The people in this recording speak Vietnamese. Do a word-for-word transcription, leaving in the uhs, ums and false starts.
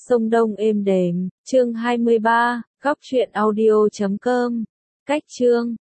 sông Đông êm đềm, chương hai mươi ba, góc truyện audio chấm com. Cách chương